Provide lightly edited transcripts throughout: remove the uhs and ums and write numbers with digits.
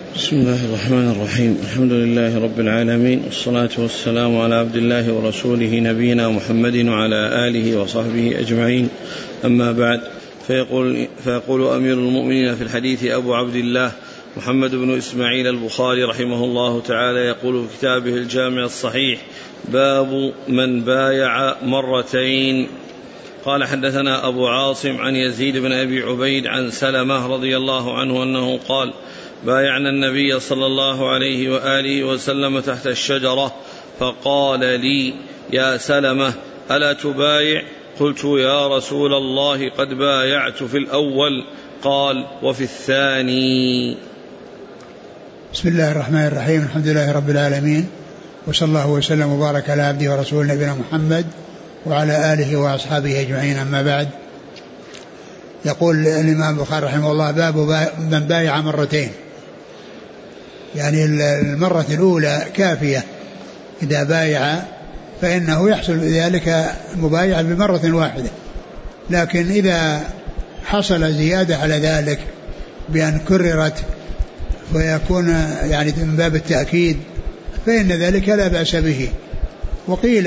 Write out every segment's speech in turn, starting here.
بسم الله الرحمن الرحيم. الحمد لله رب العالمين، والصلاة والسلام على عبد الله ورسوله نبينا محمد وعلى آله وصحبه أجمعين. أما بعد، فيقول أمير المؤمنين في الحديث أبو عبد الله محمد بن إسماعيل البخاري رحمه الله تعالى، يقول في كتابه الجامع الصحيح: باب من بايع مرتين. قال: حدثنا أبو عاصم عن يزيد بن أبي عبيد عن سلمة رضي الله عنه أنه قال: بايعنا النبي صلى الله عليه وآله وسلم تحت الشجرة، فقال لي: يا سلمة، ألا تبايع؟ قلت: يا رسول الله، قد بايعت في الأول. قال: وفي الثاني؟ بسم الله الرحمن الرحيم. الحمد لله رب العالمين، وصلى الله وسلم وبارك على عبده ورسوله نبينا محمد وعلى آله وأصحابه أجمعين. أما بعد، يقول الإمام البخاري رحمه الله: باب من بايع مرتين. يعني المرة الأولى كافية، إذا بايع فإنه يحصل بذلك مبايع بمرة واحدة، لكن إذا حصل زيادة على ذلك بأن كررت ويكون يعني من باب التأكيد فإن ذلك لا بأس به. وقيل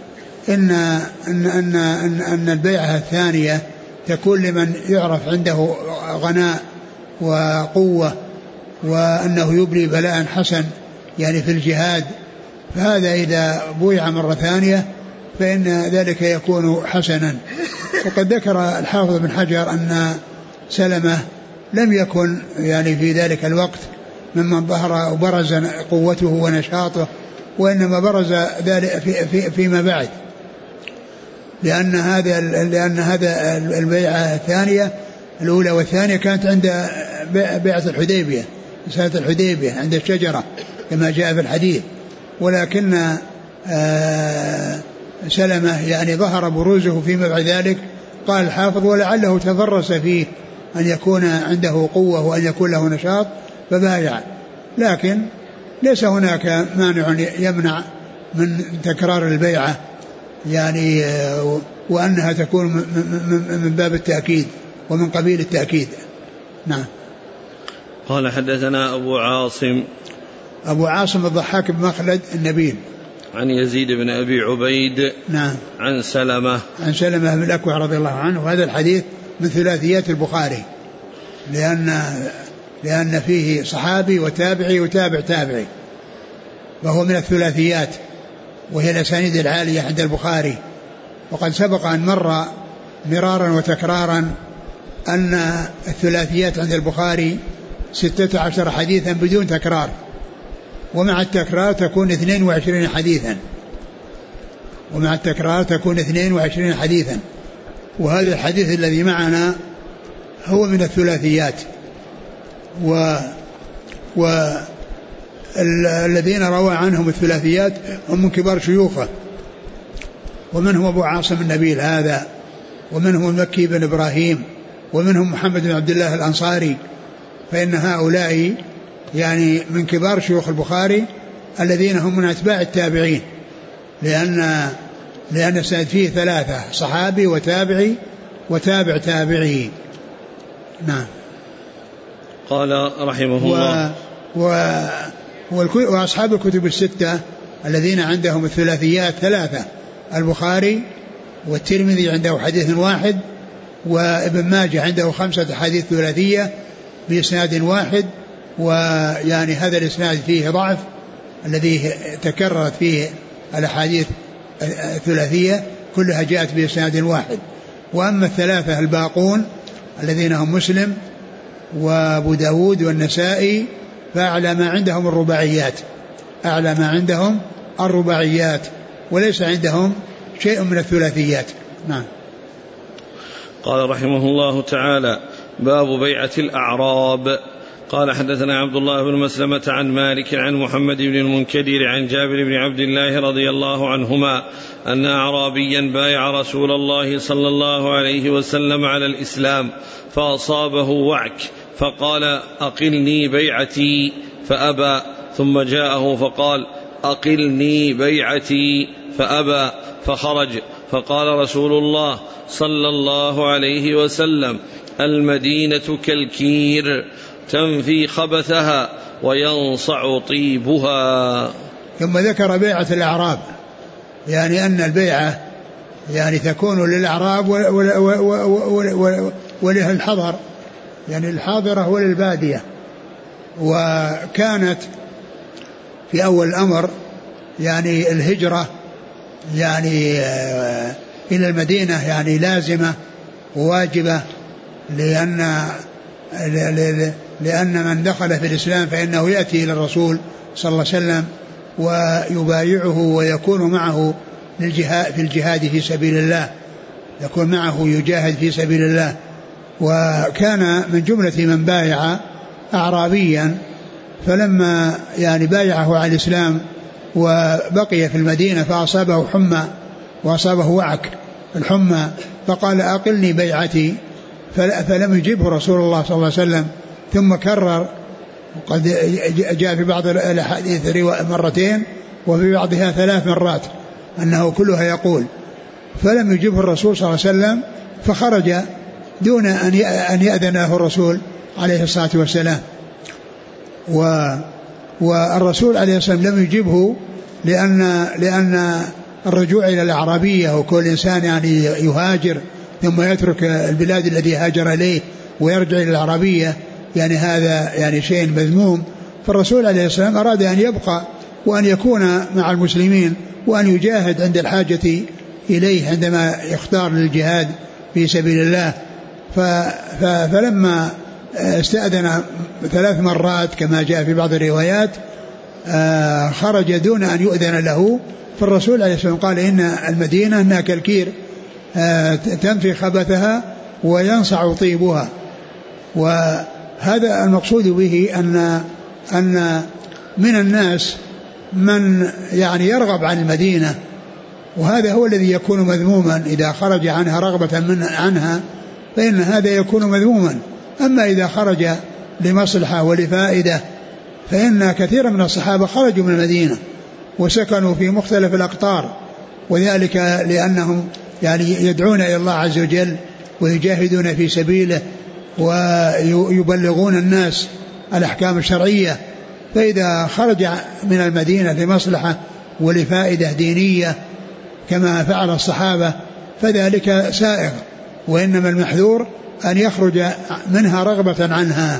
إن البيعة الثانية تكون لمن يعرف عنده غناء وقوة وأنه يبلي بلاء حسن يعني في الجهاد، فهذا إذا بويع مرة ثانية فإن ذلك يكون حسنا. وقد ذكر الحافظ بن حجر أن سلمة لم يكن يعني في ذلك الوقت ممن ظهر وبرز قوته ونشاطه، وإنما برز ذلك فيما بعد، لأن هذا البيعة الثانية الأولى والثانية كانت عند بيعة الحديبية، سنة الحديبية عند الشجرة كما جاء في الحديث. ولكن سلمة يعني ظهر بروزه فيما بعد ذلك، قال الحافظ: ولعله تفرس فيه أن يكون عنده قوة وأن يكون له نشاط فبايع. لكن ليس هناك مانع يمنع من تكرار البيعة يعني، وأنها تكون من باب التأكيد ومن قبيل التأكيد. نعم. قال: حدثنا أبو عاصم الضحاك بن مخلد النبيل عن يزيد بن أبي عبيد. نعم. عن سلمة بن الأكوع رضي الله عنه. وهذا الحديث من ثلاثيات البخاري، لأن فيه صحابي وتابعي وتابع تابعي، وهو من الثلاثيات، وهي الأسانيد العالية عند البخاري. وقد سبق أن مر مرارا وتكرارا أن الثلاثيات عند البخاري 16 حديثا بدون تكرار، ومع التكرار تكون 22 حديثا، وهذا الحديث الذي معنا هو من الثلاثيات. والذين روى عنهم الثلاثيات هم من كبار شيوخه، ومنهم أبو عاصم النبيل هذا، ومنهم المكي بن إبراهيم، ومنهم محمد بن عبد الله الأنصاري. فإن هؤلاء يعني من كبار شيوخ البخاري الذين هم من أتباع التابعين، لأن السند فيه ثلاثة: صحابي وتابعي وتابع تابعي. نعم. قال رحمه الله: وأصحاب الكتب الستة الذين عندهم الثلاثيات ثلاثة: البخاري والترمذي عنده حديث واحد، وابن ماجه عنده 5 أحاديث ثلاثية بإسناد واحد. ويعني هذا الإسناد فيه ضعف الذي تكررت فيه الأحاديث الثلاثية كلها جاءت بإسناد واحد. وأما الثلاثة الباقون الذين هم مسلم وابو داود والنسائي فأعلى ما عندهم الرباعيات، وليس عندهم شيء من الثلاثيات. نعم. قال رحمه الله تعالى: باب بيعة الأعراب. قال: حدثنا عبد الله بن مسلمة عن مالك عن محمد بن المنكدر عن جابر بن عبد الله رضي الله عنهما أن أعرابيا بايع رسول الله صلى الله عليه وسلم على الإسلام فأصابه وعك، فقال: أقلني بيعتي، فأبى، ثم جاءه فقال: أقلني بيعتي، فأبى، فخرج، فقال رسول الله صلى الله عليه وسلم: المدينة كالكير. تنفي خبثها وينصع طيبها. ثم ذكر بيعة الأعراب، يعني أن البيعة يعني تكون للأعراب وللحضر، يعني الحاضرة وللبادية. وكانت في أول الأمر يعني الهجرة يعني إلى المدينة يعني لازمة وواجبة، لأن من دخل في الإسلام فإنه يأتي إلى الرسول صلى الله عليه وسلم ويبايعه ويكون معه في الجهاد في سبيل الله، يكون معه يجاهد في سبيل الله. وكان من جملة من بايع أعرابيا، فلما يعني بايعه على الإسلام وبقي في المدينة فأصابه حمى وأصابه وعك الحمى، فقال أقلني بيعتي، فلم يجبه رسول الله صلى الله عليه وسلم، ثم كرر، وقد جاء في بعض الأحاديث مرتين وفي بعضها 3 مرات أنه كلها يقول، فلم يجبه الرسول صلى الله عليه وسلم، فخرج دون أن يأذن له الرسول عليه الصلاة والسلام. والرسول عليه الصلاة والسلام لم يجبه لأن الرجوع إلى الأعرابية، وكل إنسان يعني يهاجر ثم يترك البلاد الذي هاجر إليه ويرجع إلى الأعرابية، يعني هذا يعني شيء مذموم. فالرسول عليه الصلاة والسلام أراد أن يبقى وأن يكون مع المسلمين وأن يجاهد عند الحاجة إليه عندما يختار للجهاد في سبيل الله. فلما استأذن 3 مرات كما جاء في بعض الروايات خرج دون أن يؤذن له، فالرسول عليه الصلاة والسلام قال إن المدينة إنها كالكير تنفي خبثها وينصع طيبها. وهذا المقصود به أن من الناس من يعني يرغب عن المدينة، وهذا هو الذي يكون مذموما إذا خرج عنها رغبة عنها، فإن هذا يكون مذموما. أما إذا خرج لمصلحة ولفائدة، فإن كثير من الصحابة خرجوا من المدينة وسكنوا في مختلف الأقطار، وذلك لأنهم يعني يدعون إلى الله عز وجل ويجاهدون في سبيله ويبلغون الناس الأحكام الشرعية. فإذا خرج من المدينة لمصلحة ولفائدة دينية كما فعل الصحابة فذلك سائغ، وإنما المحذور أن يخرج منها رغبة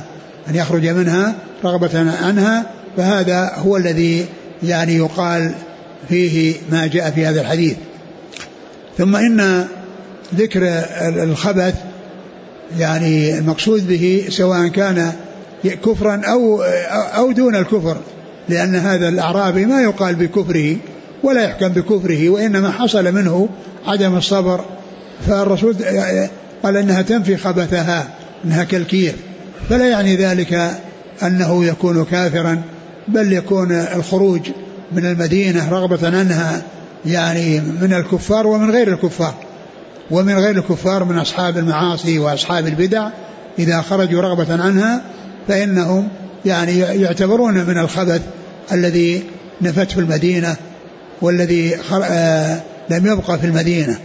عنها، فهذا هو الذي يعني يقال فيه ما جاء في هذا الحديث. ثم إن ذكر الخبث يعني المقصود به سواء كان كفرا أو دون الكفر، لأن هذا الأعرابي ما يقال بكفره ولا يحكم بكفره، وإنما حصل منه عدم الصبر، فالرسول قال إنها تنفي خبثها، إنها كالكير، فلا يعني ذلك أنه يكون كافرا، بل يكون الخروج من المدينة رغبة عنها يعني من الكفار ومن غير الكفار من أصحاب المعاصي وأصحاب البدع، إذا خرجوا رغبة عنها فإنهم يعني يعتبرون من الخبث الذي نفته المدينة والذي لم يبقى في المدينة.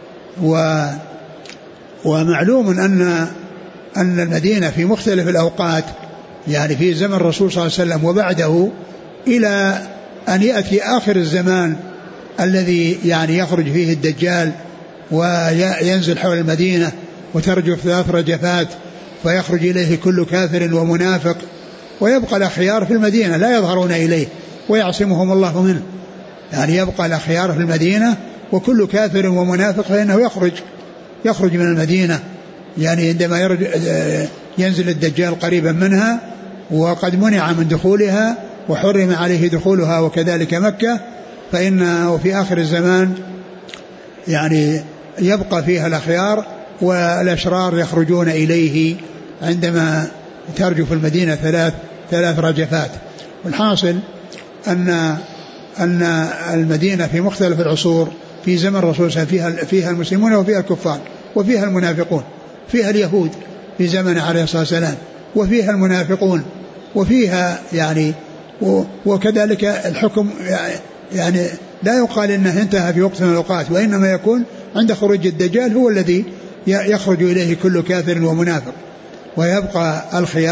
ومعلوم أن المدينة في مختلف الأوقات، يعني في زمن الرسول صلى الله عليه وسلم وبعده إلى أن يأتي آخر الزمان الذي يعني يخرج فيه الدجال وينزل حول المدينة وترجف 3 رجفات فيخرج إليه كل كافر ومنافق، ويبقى الأخيار في المدينة لا يظهرون إليه ويعصمهم الله منه، يعني يبقى الأخيار في المدينة وكل كافر ومنافق فإنه يخرج من المدينة، يعني عندما ينزل الدجال قريبا منها وقد منع من دخولها وحرم عليه دخولها، وكذلك مكة، فإنه في آخر الزمان يعني يبقى فيها الأخيار والأشرار يخرجون إليه عندما ترجف المدينة 3 رجفات. والحاصل أن المدينة في مختلف العصور في زمن الرسول فيها المسلمون وفيها الكفار وفيها المنافقون، فيها اليهود في زمن عليه الصلاة والسلام وفيها المنافقون وفيها يعني وكذلك الحكم يعني لا يقال إنه انتهى في وقت من الأوقات، وإنما يكون عند خروج الدجال هو الذي يخرج إليه كل كافر ومنافق، ويبقى الخيار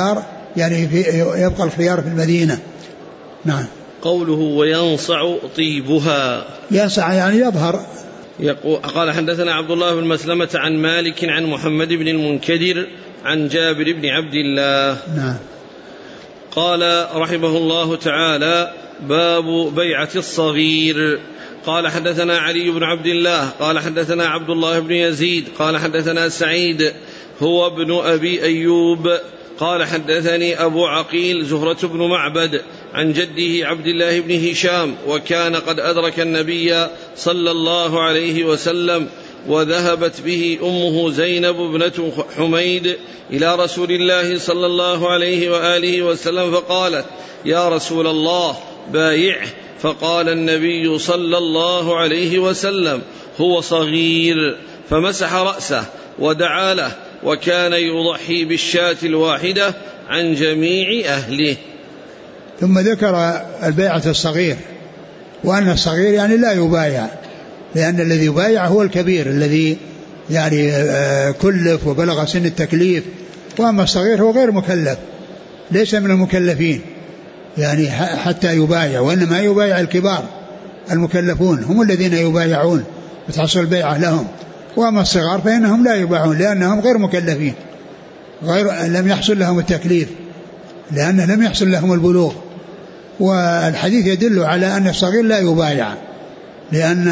يعني يبقى الخيار في المدينة. نعم. قوله وينصع طيبها، ينصع يعني يظهر. قال حدثنا عبد الله بن مسلمة عن مالك عن محمد بن المنكدر عن جابر بن عبد الله. نعم. قال رحمه الله تعالى باب بيعة الصغير. قال حدثنا علي بن عبد الله قال حدثنا عبد الله بن يزيد قال حدثنا سعيد هو ابن أبي أيوب قال حدثني أبو عقيل زهرة بن معبد عن جده عبد الله بن هشام وكان قد أدرك النبي صلى الله عليه وسلم وذهبت به أمه زينب ابنة حميد إلى رسول الله صلى الله عليه وآله وسلم فقالت يا رسول الله بايعه، فقال النبي صلى الله عليه وسلم هو صغير، فمسح رأسه ودعا له، وكان يضحي بالشاة الواحدة عن جميع أهله. ثم ذكر البيعة الصغير، وأن الصغير يعني لا يبايع، لأن الذي يبايع هو الكبير الذي يعني كلف وبلغ سن التكليف، وأما الصغير هو غير مكلف، ليس من المكلفين يعني حتى يبايع، وإنما يبايع الكبار المكلفون هم الذين يبايعون وتحصل البيعة لهم، وأما الصغار فإنهم لا يبايعون لأنهم غير مكلفين، لم يحصل لهم التكليف، لأنه لم يحصل لهم البلوغ. والحديث يدل على أن الصغير لا يبايع، لأن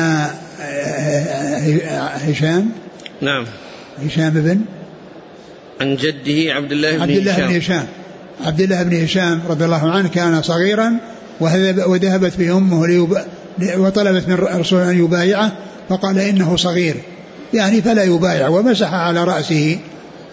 هشام بن عن جده عبد الله بن هشام رضي الله عنه كان صغيرا وذهبت به أمه وطلبت من الرسول أن يبايعه، فقال إنه صغير يعني فلا يبايع، ومسح على رأسه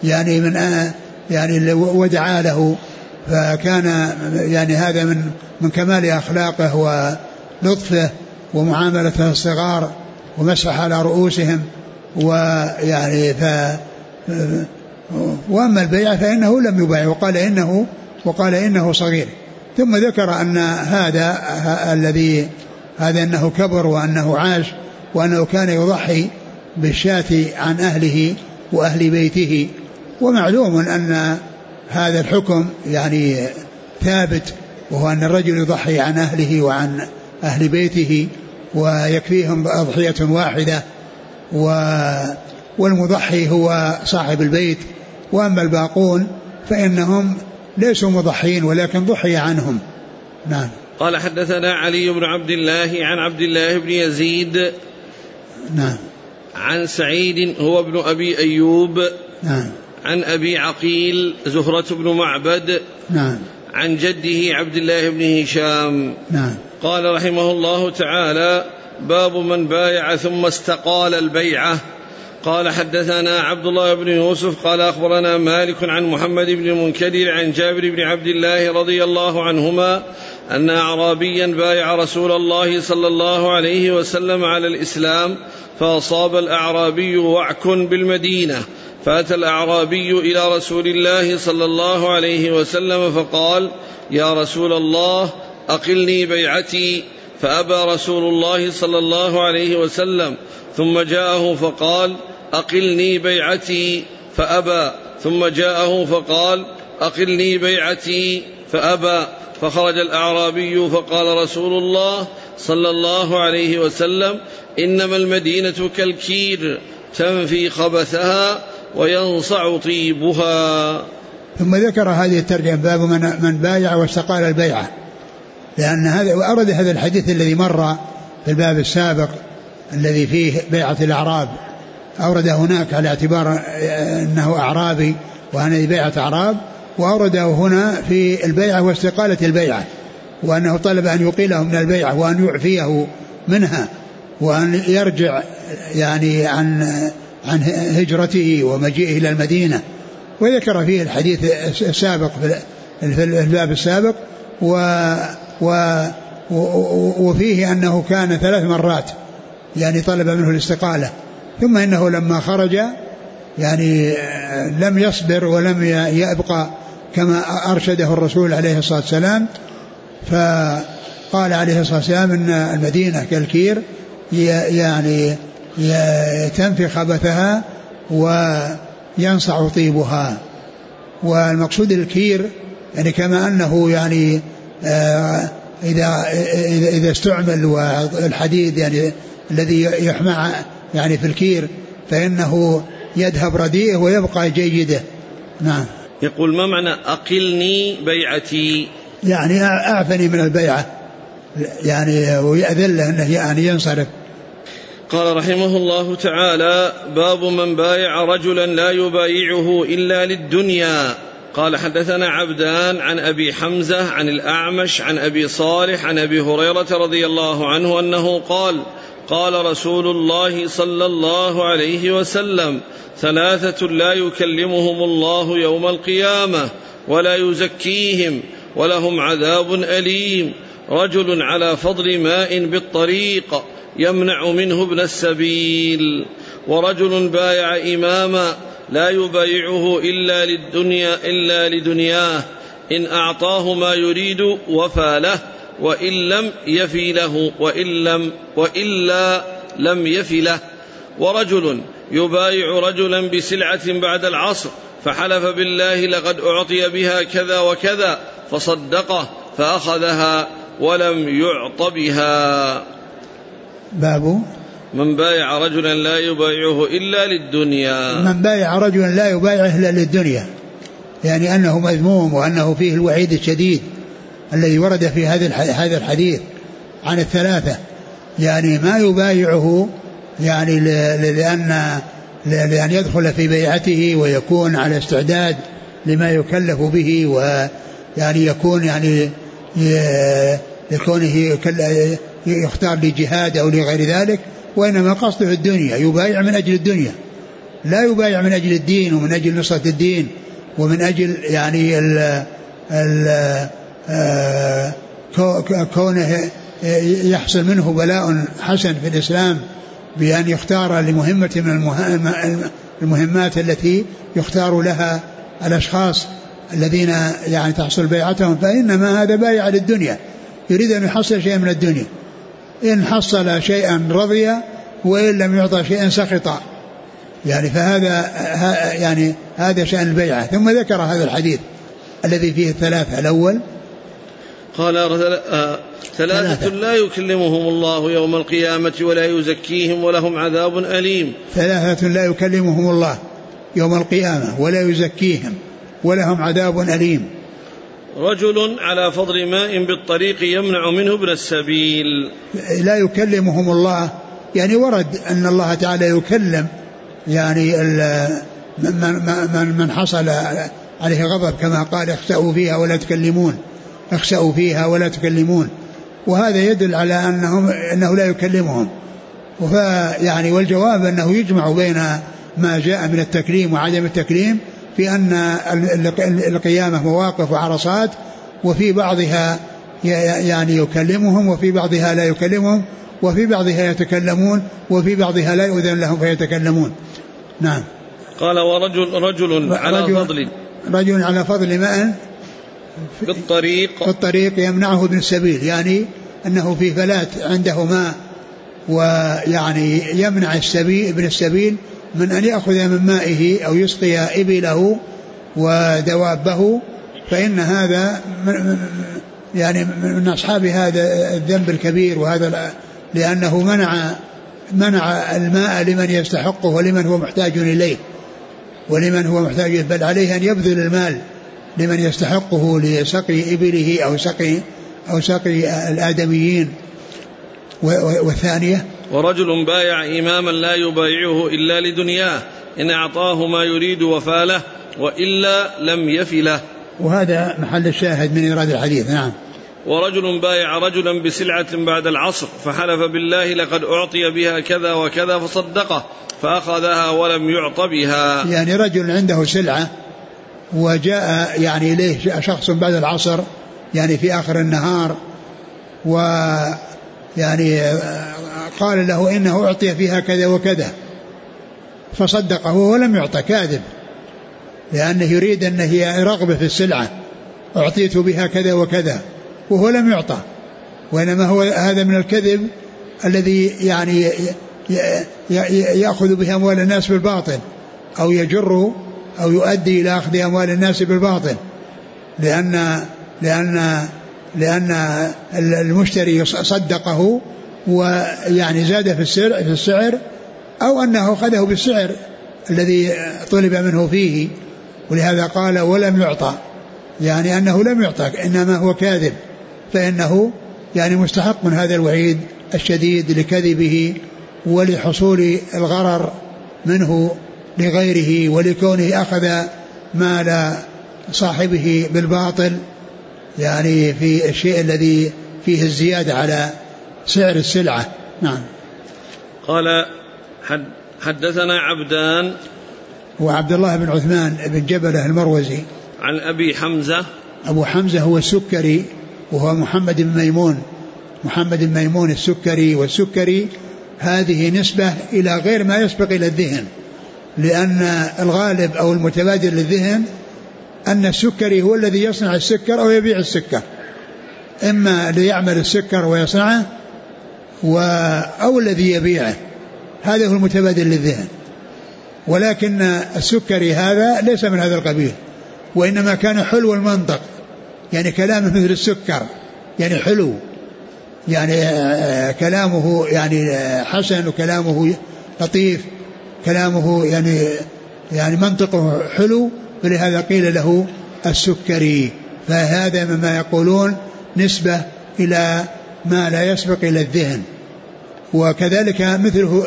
يعني ودعا له، فكان يعني هذا من كمال أخلاقه ولطفه ومعاملته الصغار، ومسح على رؤوسهم، ويعني وأما البيع فإنه لم يبايع وقال إنه صغير. ثم ذكر أن هذا أنه كبر وأنه عاش، وأنه كان يضحي بالشاة عن أهله وأهل بيته، ومعلوم أن هذا الحكم يعني ثابت، وهو أن الرجل يضحي عن أهله وعن أهل بيته ويكفيهم أضحية واحدة، والمضحي هو صاحب البيت، وأما الباقون فإنهم ليسوا مضحين ولكن ضحي عنهم. نعم. قال حدثنا علي بن عبد الله عن عبد الله بن يزيد نعم عن سعيد هو ابن أبي أيوب نعم عن أبي عقيل زهرة بن معبد نعم عن جده عبد الله بن هشام نعم. قال رحمه الله تعالى باب من بايع ثم استقال البيعة. قال حدثنا عبد الله بن يوسف قال أخبرنا مالك عن محمد بن المنكدر عن جابر بن عبد الله رضي الله عنهما أن أعرابيا بايع رسول الله صلى الله عليه وسلم على الإسلام، فأصاب الأعرابي وعك بالمدينة، فأتى الأعرابي إلى رسول الله صلى الله عليه وسلم فقال يا رسول الله أقلني بيعتي، فأبى رسول الله صلى الله عليه وسلم، ثم جاءه فقال أقلني بيعتي فأبى، ثم جاءه فقال أقلني بيعتي فأبى، فخرج الأعرابي فقال رسول الله صلى الله عليه وسلم إنما المدينة كالكير تنفي خبثها وينصع طيبها. ثم ذكر هذه الترجمة باب من بايع واستقال البيعة، لأن هذا وأرد هذا الحديث الذي مر في الباب السابق الذي فيه بيعة الأعراب، أورد هناك على اعتبار أنه أعرابي وأنه بيعة أعراب، وأورده هنا في البيعة واستقالة البيعة، وأنه طلب أن يقيله من البيعة وأن يعفيه منها وأن يرجع يعني عن هجرته ومجيئه إلى المدينة. وذكر فيه الحديث السابق في الباب السابق، وفيه أنه كان 3 مرات يعني طلب منه الاستقالة، ثم إنه لما خرج يعني لم يصبر ولم يبقى كما أرشده الرسول عليه الصلاة والسلام، فقال عليه الصلاة والسلام إن المدينة كالكير يعني تنفي خبثها وينصع طيبها. والمقصود الكير يعني كما أنه يعني إذا استعمل والحديد يعني الذي يحمى يعني في الكير فإنه يذهب رديئه ويبقى جيده. نعم. يقول ما معنى أقلني بيعتي؟ يعني أعفني من البيعة يعني ويأذله أنه يعني ينصرف. قال رحمه الله تعالى: باب من بايع رجلا لا يبايعه إلا للدنيا. قال حدثنا عبدان عن أبي حمزة عن الأعمش عن أبي صالح عن أبي هريرة رضي الله عنه أنه قال: قال رسول الله صلى الله عليه وسلم: ثلاثة لا يكلمهم الله يوم القيامة ولا يزكيهم ولهم عذاب أليم: رجل على فضل ماء بالطريق يمنع منه ابن السبيل، ورجل بايع إماما لا يبايعه إلا لدنياه، إن أعطاه ما يريد وفى له وإن لم يفي له وإلا لم يفي له، ورجل يبايع رجلا بسلعة بعد العصر فحلف بالله لقد أعطي بها كذا وكذا فصدقه فأخذها ولم يعط بها. باب من بايع رجلا لا يبايعه إلا للدنيا. من بايع رجلا لا يبايعه إلا للدنيا يعني أنه مذموم وأنه فيه الوعيد الشديد الذي ورد في هذا الحديث عن الثلاثة، يعني ما يبايعه يعني لأن يدخل في بيعته ويكون على استعداد لما يكلف به، ويعني يكون يعني يكونه يختار لجهاد أو لغير ذلك، وإنما قصده الدنيا، يبايع من أجل الدنيا، لا يبايع من أجل الدين ومن أجل نصرة الدين ومن أجل يعني كونه يحصل منه بلاء حسن في الإسلام بأن يختار لمهمة من المهمات التي يختار لها الأشخاص الذين يعني تحصل بيعتهم، فإنما هذا بايع للدنيا، يريد أن يحصل شيئا من الدنيا، إن حصل شيئا رضي وإن لم يعطى شيئا سخط، يعني فهذا يعني هذا شأن البيعة. ثم ذكر هذا الحديث الذي فيه الثلاثة. الأول قال: ثلاثة لا يكلمهم الله يوم القيامة ولا يزكيهم ولهم عذاب أليم. ثلاثة لا يكلمهم الله يوم القيامة ولا يزكيهم ولهم عذاب أليم: رجل على فضل ماء بالطريق يمنع منه ابن السبيل. لا يكلمهم الله يعني ورد أن الله تعالى يكلم يعني من حصل عليه غضب كما قال: اخسأوا فيها ولا تكلمون، وهذا يدل على أنه لا يكلمهم. يعني والجواب أنه يجمع بين ما جاء من التكليم وعدم التكليم في أن القيامة مواقف وعرصات، وفي بعضها يعني يكلمهم وفي بعضها لا يكلمهم، وفي بعضها يتكلمون وفي بعضها لا يؤذن لهم فيتكلمون. نعم. قال: ورجل على فضل ماء بالطريق يمنعه ابن السبيل، يعني أنه في فلات عنده ماء ويعني يمنع ابن السبيل من أن يأخذ من مائه أو يسقي إبله ودوابه، فإن هذا يعني من أصحاب هذا الذنب الكبير، وهذا لأنه منع الماء لمن يستحقه ولمن هو محتاج إليه بل عليه أن يبذل المال لمن يستحقه لسقي إبله أو سقي الآدميين. والثانية: ورجل بايع إماما لا يبايعه إلا لدنياه، إن أعطاه ما يريد وفى له وإلا لم يفي له. وهذا محل الشاهد من إيراد الحديث. نعم. ورجل بايع رجلا بسلعة بعد العصر فحلف بالله لقد أعطي بها كذا وكذا فصدقه فأخذها ولم يعط بها. يعني رجل عنده سلعة وجاء يعني إليه شخص بعد العصر يعني في آخر النهار، ويعني قال له إنه أعطي فيها كذا وكذا فصدقه ولم يعطى، كاذب، لأنه يريد أنه هي رغبة في السلعة، أعطيت بها كذا وكذا وهو لم يعطى، وإنما هو هذا من الكذب الذي يعني يأخذ بها أموال الناس بالباطل أو يجر أو يؤدي إلى أخذ أموال الناس بالباطل. لأن المشتري صدقه ويعني زاد في السعر أو أنه أخذه بالسعر الذي طلب منه فيه. ولهذا قال ولم يعطى، يعني أنه لم يعطى إنما هو كاذب، فإنه يعني مستحق من هذا الوعيد الشديد لكذبه ولحصول الغرر منه لغيره ولكونه أخذ مال صاحبه بالباطل، يعني في الشيء الذي فيه الزيادة على سعر السلعة. نعم. قال حدثنا عبدان وعبد الله بن عثمان بن جبلة المروزي عن أبي حمزة. أبو حمزة هو السكري وهو محمد بن ميمون السكري، والسكري هذه نسبة إلى غير ما يسبق إلى الذهن، لأن الغالب أو المتبادر للذهن أن السكري هو الذي يصنع السكر أو يبيع السكر، إما ليعمل السكر ويصنعه أو الذي يبيعه، هذا هو المتبادر للذهن. ولكن السكري هذا ليس من هذا القبيل، وإنما كان حلو المنطق، يعني كلامه مثل السكر، يعني حلو، يعني كلامه يعني حسن وكلامه لطيف، كلامه يعني منطقه حلو، فلهذا قيل له السكري. فهذا مما يقولون نسبة إلى ما لا يسبق إلى الذهن. وكذلك مثله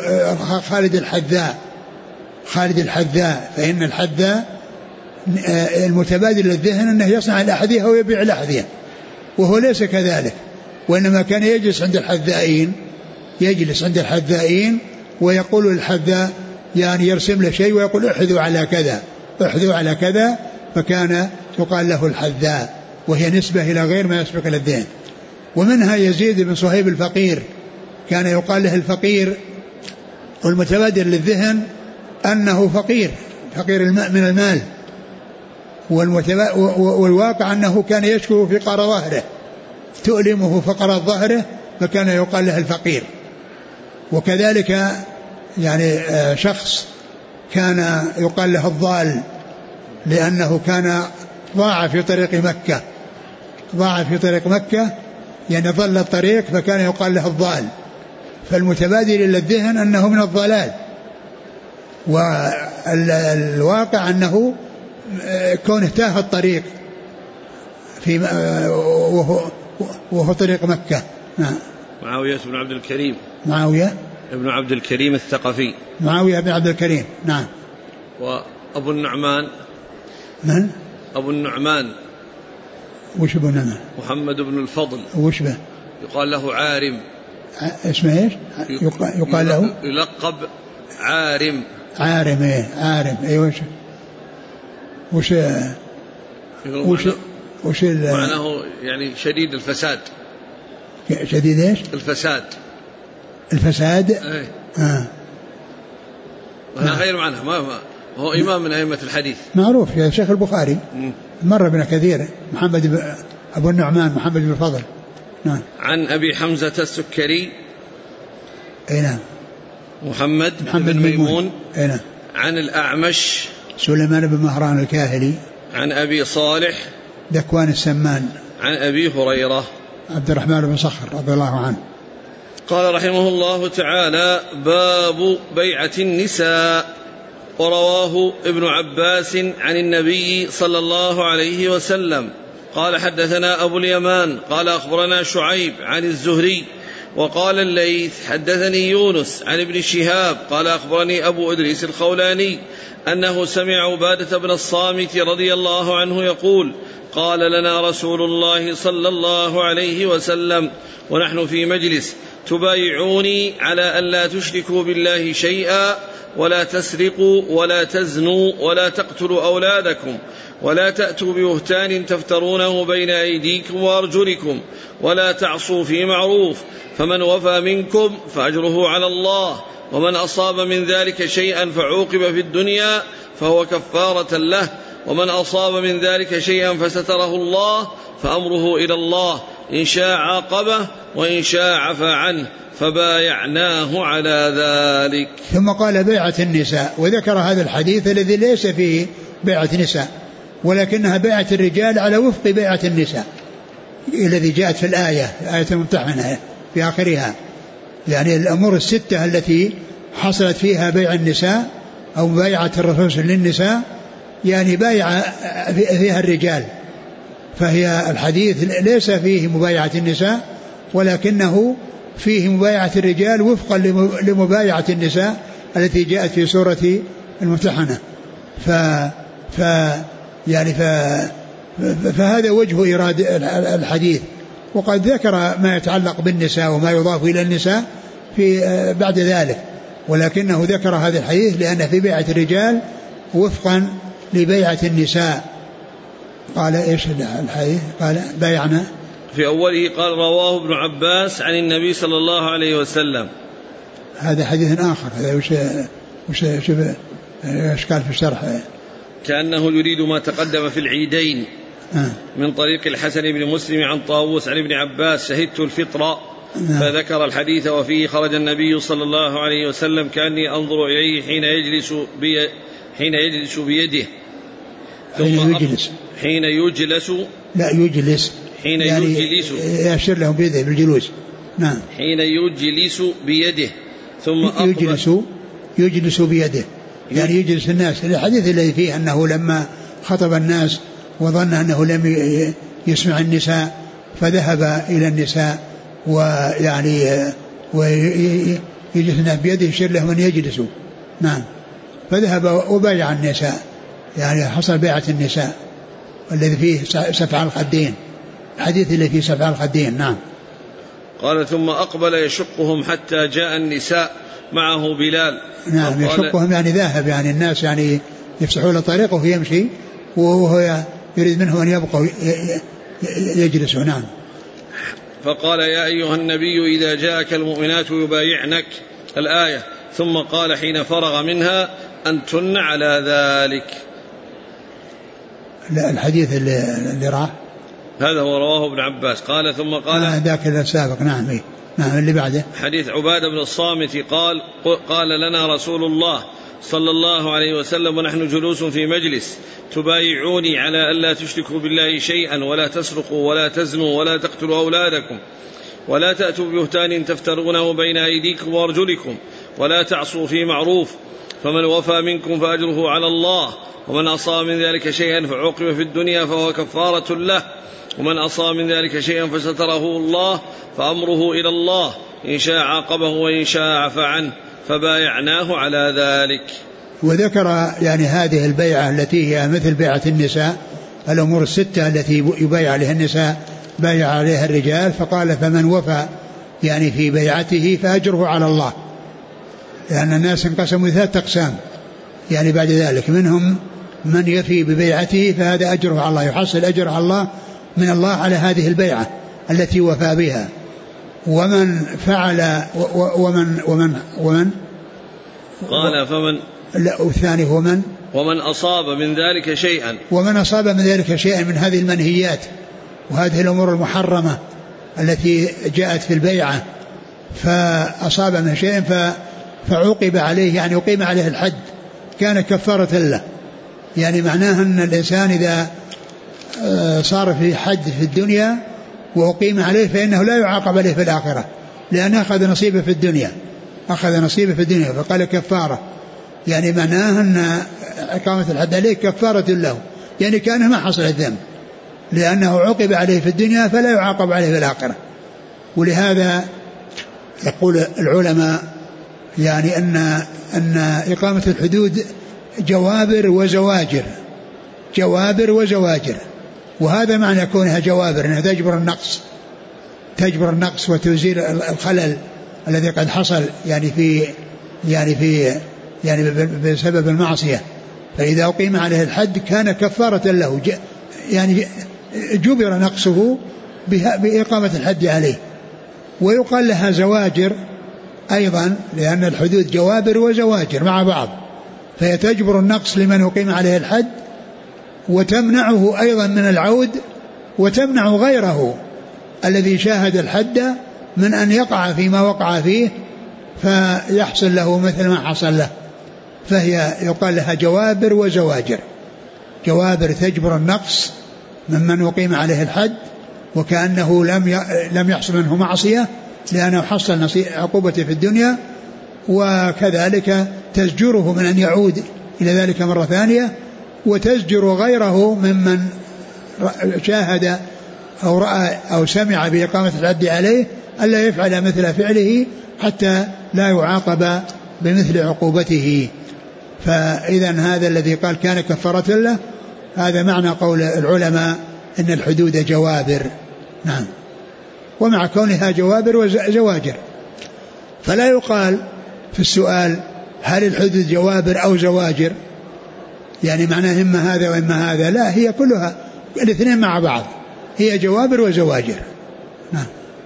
خالد الحذاء، فإن الحذاء المتبادل للذهن أنه يصنع الأحذية أو يبيع الأحذية، وهو ليس كذلك، وإنما كان يجلس عند الحذائين ويقول الحذاء يعني يرسم له شيء ويقول احذوا على كذا، فكان يقال له الحذاء، وهي نسبة إلى غير ما يسبق إلى الذهن. ومنها يزيد بن صهيب الفقير، كان يقال له الفقير، والمتبادر للذهن أنه فقير من المال، والواقع أنه كان يشكو فقر ظهره، تؤلمه فقرة ظهره، فكان يقال له الفقير. وكذلك يعني شخص كان يقال له الضال، لأنه كان ضاع في طريق مكة، يعني ضل الطريق، فكان يقال له الضال. فالمتبادل إلى الذهن أنه من الضلال، والواقع أنه كونه تاه الطريق وهو طريق مكة. معاوية بن عبد الكريم. معاوية ابن عبد الكريم الثقفي. معاوية بن عبد الكريم. نعم. وأبو النعمان. من؟ أبو النعمان. وش أبو النعمان؟ محمد بن الفضل. وش به؟ يقال له عارم. اسمه ايش؟ يقال له يلقب عارم. عارم. ايوه. وش معناه يعني شديد الفساد. شديد ايش؟ الفساد. ايه. هذا غير معناه، ما هو إمام من أئمة الحديث معروف يا شيخ البخاري، مر بنا كثير. أبو النعمان محمد بن الفضل. نعم. عن أبي حمزة السكري. أي نعم. محمد بن ميمون. أي نعم. عن الأعمش سليمان بن مهران الكاهلي. عن أبي صالح ذكوان السمان. عن أبي هريرة عبد الرحمن بن صخر رضي الله عنه. قال رحمه الله تعالى: باب بيعة النساء. ورواه ابن عباس عن النبي صلى الله عليه وسلم قال: حدثنا أبو اليمان قال أخبرنا شعيب عن الزهري وقال الليث حدثني يونس عن ابن شهاب قال أخبرني أبو إدريس الخولاني أنه سمع عبادة بن الصامت رضي الله عنه يقول: قال لنا رسول الله صلى الله عليه وسلم ونحن في مجلس: تبايعوني على أن لا تشركوا بالله شيئا ولا تسرقوا ولا تزنوا ولا تقتلوا أولادكم ولا تأتوا ببهتان تفترونه بين أيديكم وأرجلكم ولا تعصوا في معروف، فمن وفى منكم فأجره على الله، ومن أصاب من ذلك شيئا فعوقب في الدنيا فهو كفارة له، ومن أصاب من ذلك شيئا فستره الله فأمره إلى الله، إن شاء عاقبه وإن شاء عفى عنه، فبايعناه على ذلك. ثم قال: بيعة النساء، وذكر هذا الحديث الذي ليس فيه بيعة نساء، ولكنها بيعة الرجال على وفق بيعة النساء الذي جاءت في الآية الممتحنة في آخرها. يعني الأمور الستة التي حصلت فيها بيع النساء أو مبايعة الرسول للنساء يعني بايع فيها الرجال، فهي الحديث ليس فيه مبايعة النساء ولكنه فيه مبايعة الرجال وفقا لمبايعة النساء التي جاءت في سورة الممتحنة. فهذا وجه إيراد الحديث. وقد ذكر ما يتعلق بالنساء وما يضاف إلى النساء في بعد ذلك، ولكنه ذكر هذا الحديث لأن في بيعة الرجال وفقا لبيعة النساء. قال إيش الحديث؟ قال بايعنا في أوله قال رواه ابن عباس عن النبي صلى الله عليه وسلم. هذا حديث آخر. هذا وش أشكال في الشرح؟ كأنه يريد ما تقدم في العيدين من طريق الحسن بن مسلم عن طاووس عن ابن عباس شهدت الفطر فذكر الحديث وفيه خرج النبي صلى الله عليه وسلم كأني أنظر إليه حين يجلس بيده ثم حين يجلس لا يجلس حين يعني يجلس يأشر لهم بيده بالجلوس. نعم حين يجلس بيده ثم يجلس بيده يعني يجلس الناس. الحديث الذي فيه أنه لما خطب الناس وظن أنه لم يسمع النساء فذهب إلى النساء ويعني ويجلسنا بيده يشير لهم أن يجلسوا. نعم فذهب وبايع النساء يعني حصل بيعة النساء الذي فيه سفع الخدين. الحديث اللي فيه سفع الخدين. نعم. قال ثم أقبل يشقهم حتى جاء النساء معه بلال. نعم يشقهم يعني ذاهب يعني الناس يعني يفسحوا له طريقه ويمشي وهو يريد منه أن يبقوا يجلسوا. نعم. فقال يا أيها النبي إذا جاءك المؤمنات يبايعنك الآية ثم قال حين فرغ منها أنتن على ذلك. لا الحديث اللي راح هذا هو رواه ابن عباس. قال ثم قال ذاك السابق. نعم إيه؟ نعم اللي بعده حديث عبادة بن الصامت قال لنا رسول الله صلى الله عليه وسلم ونحن جلوس في مجلس تبايعوني على ألا تشركوا بالله شيئا ولا تسرقوا ولا تزنوا ولا تقتلوا أولادكم ولا تأتوا ببهتان تفترونه بين أيديكم وأرجلكم ولا تعصوا في معروف فمن وفى منكم فأجره على الله ومن أصاب من ذلك شيئا فعوقب في الدنيا فهو كفارة له ومن أصاب من ذلك شيئا فستره الله فأمره إلى الله إن شاء عاقبه وإن شاء عفى عنه فبايعناه على ذلك. وذكر يعني هذه البيعة التي هي مثل بيعة النساء الأمور الستة التي يبايع عليها النساء بايع عليها الرجال. فقال فمن وفى يعني في بيعته فأجره على الله لأن الناس انقسموا ثلاثة أقسام يعني بعد ذلك منهم من يفي ببيعته فهذا أجره على الله يحصل أجر على الله من الله على هذه البيعة التي وفى بها. ومن فعل ومن قال فمن لا والثاني هو ومن أصاب من ذلك شيئا ومن أصاب من ذلك شيئا من هذه المنهيات وهذه الأمور المحرمة التي جاءت في البيعة فأصاب من شيئا فعوقب عليه يعني أقيم عليه الحد كان كفارة له. يعني معناها أن الإنسان إذا صار في حد في الدنيا وأقيم عليه فإنه لا يعاقب عليه في الآخرة لأنه أخذ نصيبه في الدنيا فقال كفارة يعني معناها أن إقامة الحد عليه كفارة له يعني كأنه ما حصل الذنب لأنه عوقب عليه في الدنيا فلا يعاقب عليه في الآخرة. ولهذا يقول العلماء يعني أن إقامة الحدود جوابر وزواجر وهذا معنى كونها جوابر أنها تجبر النقص وتزيل الخلل الذي قد حصل يعني بسبب المعصية. فإذا أقيم عليه الحد كان كفارة له يعني جبر نقصه بإقامة الحد عليه. ويقال لها زواجر أيضا لأن الحدود جوابر وزواجر مع بعض فهي تجبر النقص لمن أقيم عليه الحد وتمنعه أيضا من العود وتمنع غيره الذي شاهد الحد من أن يقع فيما وقع فيه فيحصل له مثل ما حصل له. فهي يقال لها جوابر وزواجر. جوابر تجبر النقص ممن أقيم عليه الحد، وكأنه لم يحصل منه معصية لأنه حصل عقوبته في الدنيا، وكذلك تزجره من أن يعود إلى ذلك مرة ثانية، وتزجر غيره ممن شاهد أو رأى أو سمع بإقامة الحد عليه ألا يفعل مثل فعله حتى لا يعاقب بمثل عقوبته. فإذا هذا الذي قال كان كفارة له، هذا معنى قول العلماء إن الحدود جوابر. نعم. ومع كونها جوابر وزواجر، فلا يقال في السؤال هل الحدود جوابر أو زواجر، يعني معناه إما هذا وإما هذا، لا، هي كلها الاثنين مع بعض، هي جوابر وزواجر. نعم.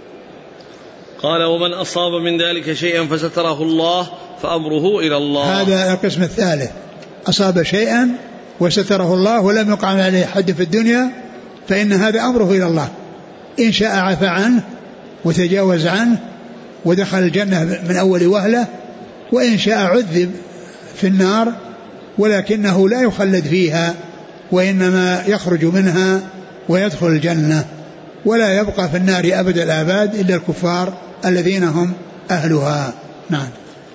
قال ومن أصاب من ذلك شيئا فستره الله فأمره إلى الله. هذا القسم الثالث، أصاب شيئا وستره الله ولم يقع عليه حد في الدنيا، فإن هذا أمره إلى الله، إن شاء عفى عنه وتجاوز عنه ودخل الجنة من أول وهلة، وإن شاء عذب في النار ولكنه لا يخلد فيها، وإنما يخرج منها ويدخل الجنة، ولا يبقى في النار أبد الآباد إلا الكفار الذين هم أهلها. نعم.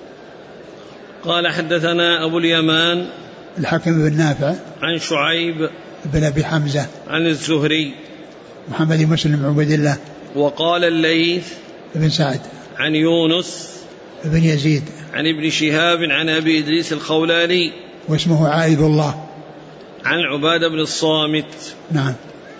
قال حدثنا أبو اليمان الحكم بن نافع عن شعيب بن أبي حمزة عن الزهري محمد بن مسلم بن عبيد الله. وقال الليث بن سعد عن يونس بن يزيد عن ابن شهاب عن أبي إدريس الخولاني واسمه عائذ الله عن عبادة بن الصامت. نعم.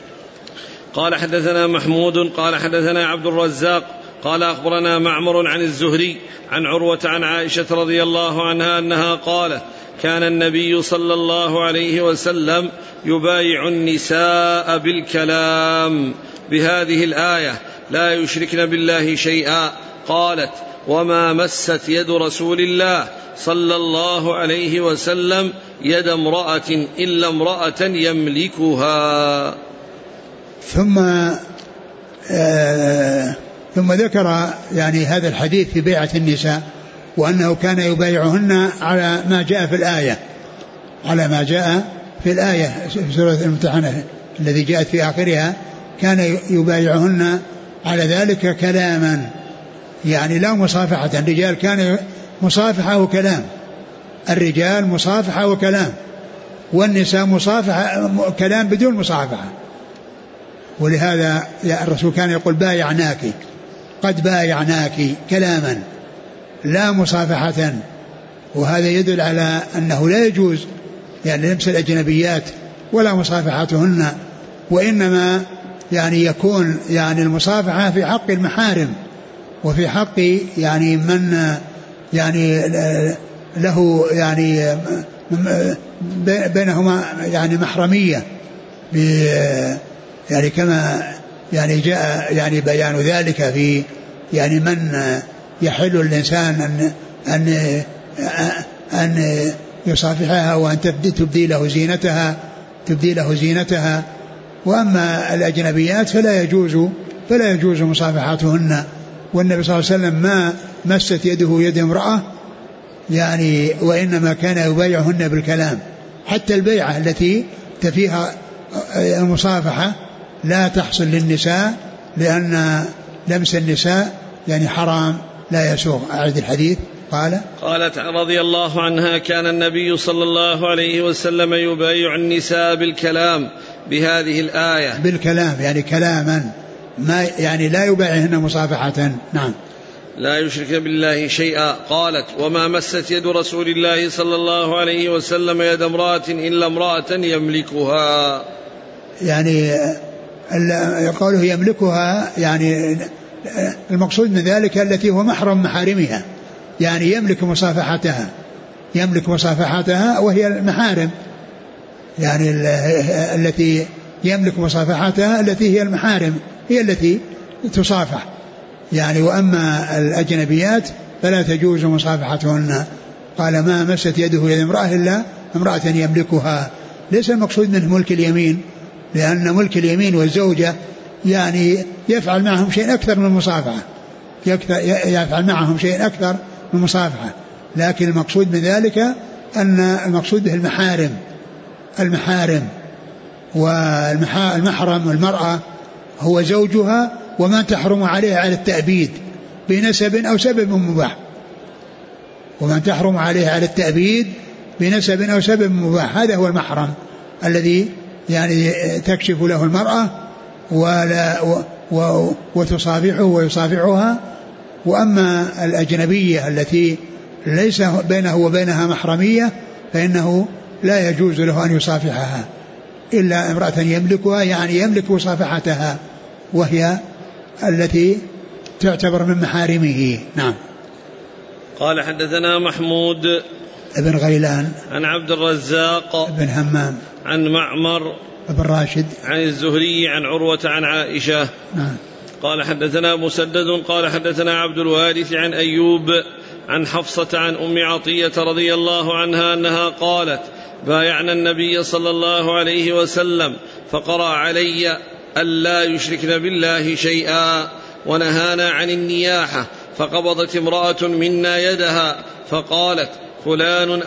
قال حدثنا محمود قال حدثنا عبد الرزاق قال أخبرنا معمر عن الزهري عن عروة عن عائشة رضي الله عنها أنها قالت كان النبي صلى الله عليه وسلم يبايع النساء بالكلام بهذه الآية لا يشركن بالله شيئا. قالت وما مست يد رسول الله صلى الله عليه وسلم يد امرأة إلا امرأة يملكها. ثم ذكر يعني هذا الحديث في بيعة النساء، وأنه كان يبايعهن على ما جاء في الآية، على ما جاء في الآية في سورة الممتحنة الذي جاءت في آخرها، كان يبايعهن على ذلك كلاما، يعني لا مصافحة. الرجال كان مصافحة وكلام، الرجال مصافحة وكلام، والنساء مصافحة كلام بدون مصافحة. ولهذا الرسول كان يقول بايعناك، قد بايعناك كلاما لا مصافحة. وهذا يدل على أنه لا يجوز يعني لمس الأجنبيات ولا مصافحتهن، وإنما يعني يكون يعني المصافحة في حق المحارم وفي حق يعني من يعني له يعني بينهما يعني محرمية، يعني كما يعني جاء يعني بيان ذلك في يعني من يحل الإنسان أن يصافحها وأن تبدي له زينتها. وأما الأجنبيات فلا يجوز مصافحتهن. والنبي صلى الله عليه وسلم ما مست يده يد امرأة يعني، وإنما كان يبايعهن بالكلام. حتى البيعة التي فيها المصافحة لا تحصل للنساء، لأن لمس النساء يعني حرام لا يسوغ. أعد الحديث. قالت رضي الله عنها كان النبي صلى الله عليه وسلم يبايع النساء بالكلام بهذه الآية. بالكلام يعني كلاما، ما يعني لا يبايعهن مصافحة. نعم. لا يشرك بالله شيئا. قالت وما مست يد رسول الله صلى الله عليه وسلم يد امرأة إلا امرأة يملكها. يعني قوله يملكها يعني المقصود من ذلك التي هو محرم محارمها، يعني يملك مصافحتها وهي المحارم، يعني التي يملك مصافحتها التي هي المحارم هي التي تصافح يعني. وأما الأجنبيات فلا تجوز مصافحتهن. قال ما مست يده يد امرأة إلا امرأة يملكها. ليس المقصود منه ملك اليمين، لأن ملك اليمين والزوجة يعني يفعل معهم شيء أكثر من المصافحة، يفعل معهم شيء أكثر من المصافحة. لكن المقصود من ذلك أن المقصود به المحارم، المحارم، والمحرم المرأة هو زوجها ومن تحرم عليه على التأبيد بنسب أو سبب مباح، ومن تحرم عليه على التأبيد بنسب أو سبب مباح، هذا هو المحرم الذي يعني تكشف له المرأة وتصافحه ويصافحها. وأما الأجنبية التي ليس بينه وبينها محرمية فإنه لا يجوز له أن يصافحها إلا امرأة يملكها، يعني يملك مصافحتها، وهي التي تعتبر من محارمه. نعم. قال حدثنا محمود ابن غيلان عن عبد الرزاق بن همام عن معمر بن راشد عن الزهري عن عروة عن عائشة. نعم. قال حدثنا مسدد قال حدثنا عبد الوارث عن أيوب عن حفصة عن أم عطية رضي الله عنها أنها قالت: بايعنا النبي صلى الله عليه وسلم فقرأ علي ألا يشركن بالله شيئا ونهانا عن النياحة، فقبضت امرأة منا يدها فقالت: فلانة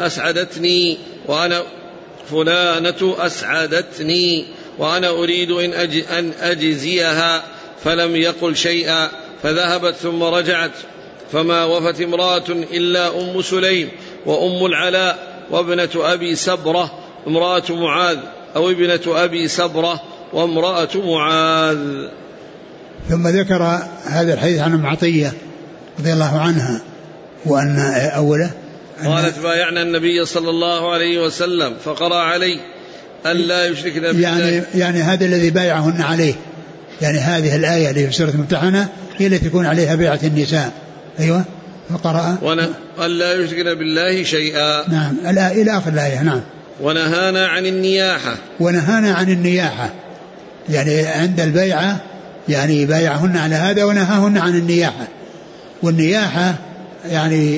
أسعدتني وأنا أريد أن أجزيها، فلم يقل شيئا، فذهبت ثم رجعت، فما وفت امرأة إلا أم سليم وأم العلاء وابنة أبي سبرة امرأة معاذ، أو ابنة أبي سبرة وامرأة معاذ. ثم ذكر هذا الحديث عن أم عطية رضي الله عنها، وأن أوله قالت: بايعنا النبي صلى الله عليه وسلم فقرأ علي ألا يشركن بالله، يعني هذا الذي بايعهن عليه، يعني هذه الآية اللي في سورة الممتحنة هي التي تكون عليها بيعة النساء. أيوة. فقرأ ألا يشركن بالله شيئا. نعم. إلى آخر الآية. نعم. ونهانا عن النياحة. ونهانا عن النياحة، يعني عند البيعة يعني بايعهن على هذا ونهاهن عن النياحة. والنياحة يعني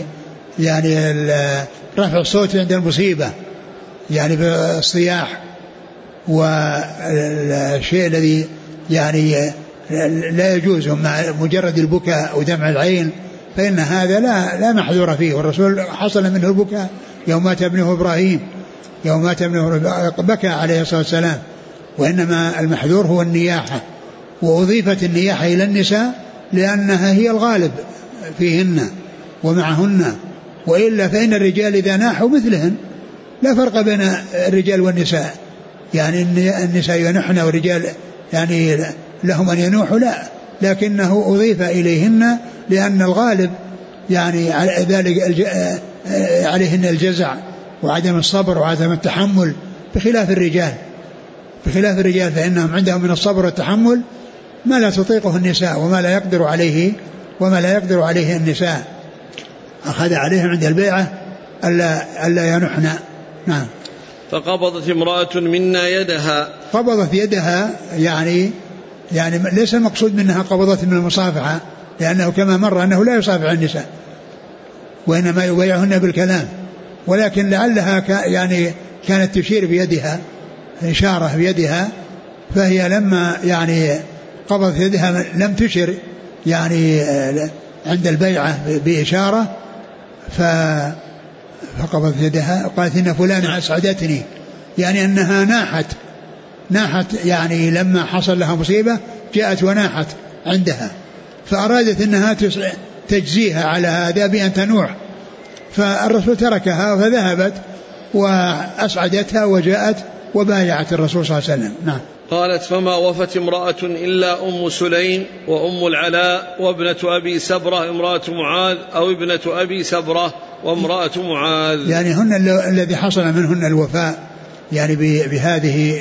رفع الصوت عند المصيبة، يعني بالصياح، والشيء الذي يعني لا يجوز مع مجرد البكاء ودمع العين، فإن هذا لا محذور فيه. والرسول حصل منه البكاء يوم مات ابنه إبراهيم، يوم مات ابنه بكى عليه الصلاة والسلام. وإنما المحذور هو النياحة، وأضيفت النياحة إلى النساء لأنها هي الغالب فيهن ومعهن، وإلا فإن الرجال إذا ناحوا مثلهن، لا فرق بين الرجال والنساء، يعني النساء ينحن والرجال يعني لهم أن ينوحوا، لا، لكنه أضيف إليهن لأن الغالب يعني ذلك عليهن الجزع وعدم الصبر وعدم التحمل، بخلاف الرجال فإنهم عندهم من الصبر والتحمل ما لا تطيقه النساء وما لا يقدر عليه النساء. أخذ عليهم عند البيعة ألا ينحن. نعم. فقبضت امرأة منا يدها. قبضت يدها يعني ليس المقصود منها قبضت من المصافحة، لأنه كما مر أنه لا يصافح النساء وإنما يبايعهن بالكلام، ولكن لعلها يعني كانت تشير بيدها إشارة بيدها، فهي لما يعني قبضت يدها لم تشر يعني عند البيعة بإشارة، فقبضت يدها قالت: إن فلانة أسعدتني، يعني أنها ناحت يعني لما حصل لها مصيبة جاءت وناحت عندها، فأرادت أنها تجزيها على هذا بأن تنوح، فالرسول تركها فذهبت وأسعدتها وجاءت وبايعت الرسول صلى الله عليه وسلم. نعم. قالت: فما وفت امرأة إلا أم سليم وأم العلاء وابنة أبي سبرة امرأة معاذ، أو ابنة أبي سبرة وامرأة معاذ، يعني هن الذي حصل منهن الوفاء يعني بهذه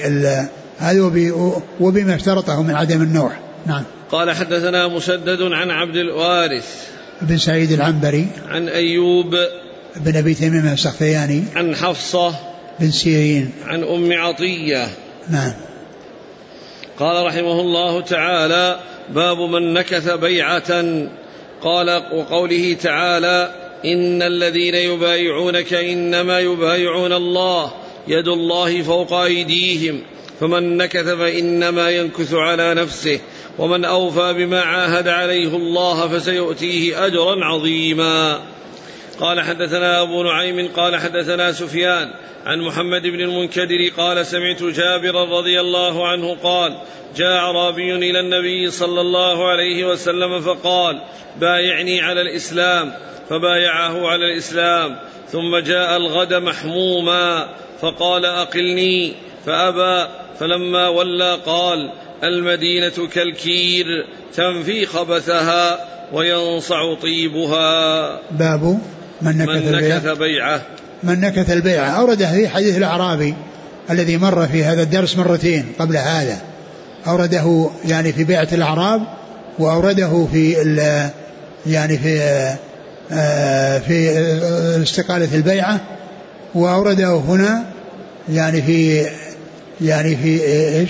وبما اشترطه من عدم النوح. نعم. قال حدثنا مسدد عن عبد الوارث بن سعيد العنبري عن أيوب بن أبي تميم السختياني عن حفصة بن سيرين عن أم عطية. نعم. قال رحمه الله تعالى: باب من نكث بيعة. قال: وقوله تعالى: إن الذين يبايعونك إنما يبايعون الله يد الله فوق أيديهم، فمن نكث فإنما ينكث على نفسه، ومن أوفى بما عاهد عليه الله فسيؤتيه أجرا عظيما. قال حدثنا أبو نعيم قال حدثنا سفيان عن محمد بن المنكدر قال سمعت جابرا رضي الله عنه قال جاء أعرابي إلى النبي صلى الله عليه وسلم فقال بايعني على الإسلام، فبايعه على الإسلام، ثم جاء الغد محموما فقال أقلني فأبى، فلما ولى قال المدينة كالكير تنفي خبثها وينصع طيبها. باب من نكث بيعه. من نكث البيعة أورده في حديث الأعرابي الذي مر في هذا الدرس مرتين قبل هذا، أورده يعني في بيعة الأعراب، وأورده في يعني في استقالة البيعة، وأورده هنا يعني في ايش؟